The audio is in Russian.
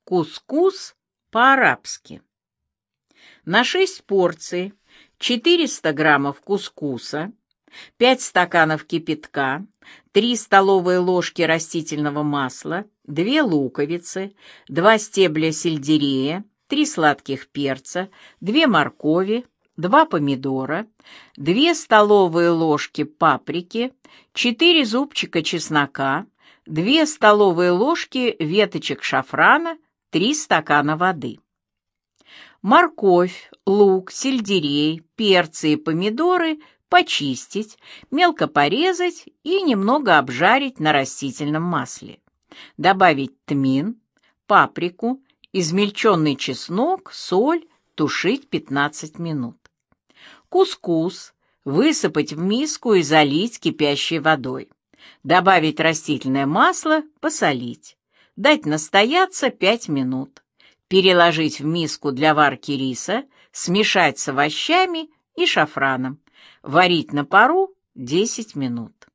Кускус по-арабски. На 6 порций 400 граммов кускуса, 5 стаканов кипятка, 3 столовые ложки растительного масла, 2 луковицы, 2 стебля сельдерея, 3 сладких перца, 2 моркови, 2 помидора, 2 столовые ложки паприки, 4 зубчика чеснока, 2 столовые ложки веточек шафрана, 3 стакана воды. Морковь, лук, сельдерей, перцы и помидоры почистить, мелко порезать и немного обжарить на растительном масле. Добавить тмин, паприку, измельченный чеснок, соль, тушить 15 минут. Кускус высыпать в миску и залить кипящей водой. Добавить растительное масло, посолить. Дать настояться 5 минут. Переложить в миску для варки риса, смешать с овощами и шафраном. Варить на пару 10 минут.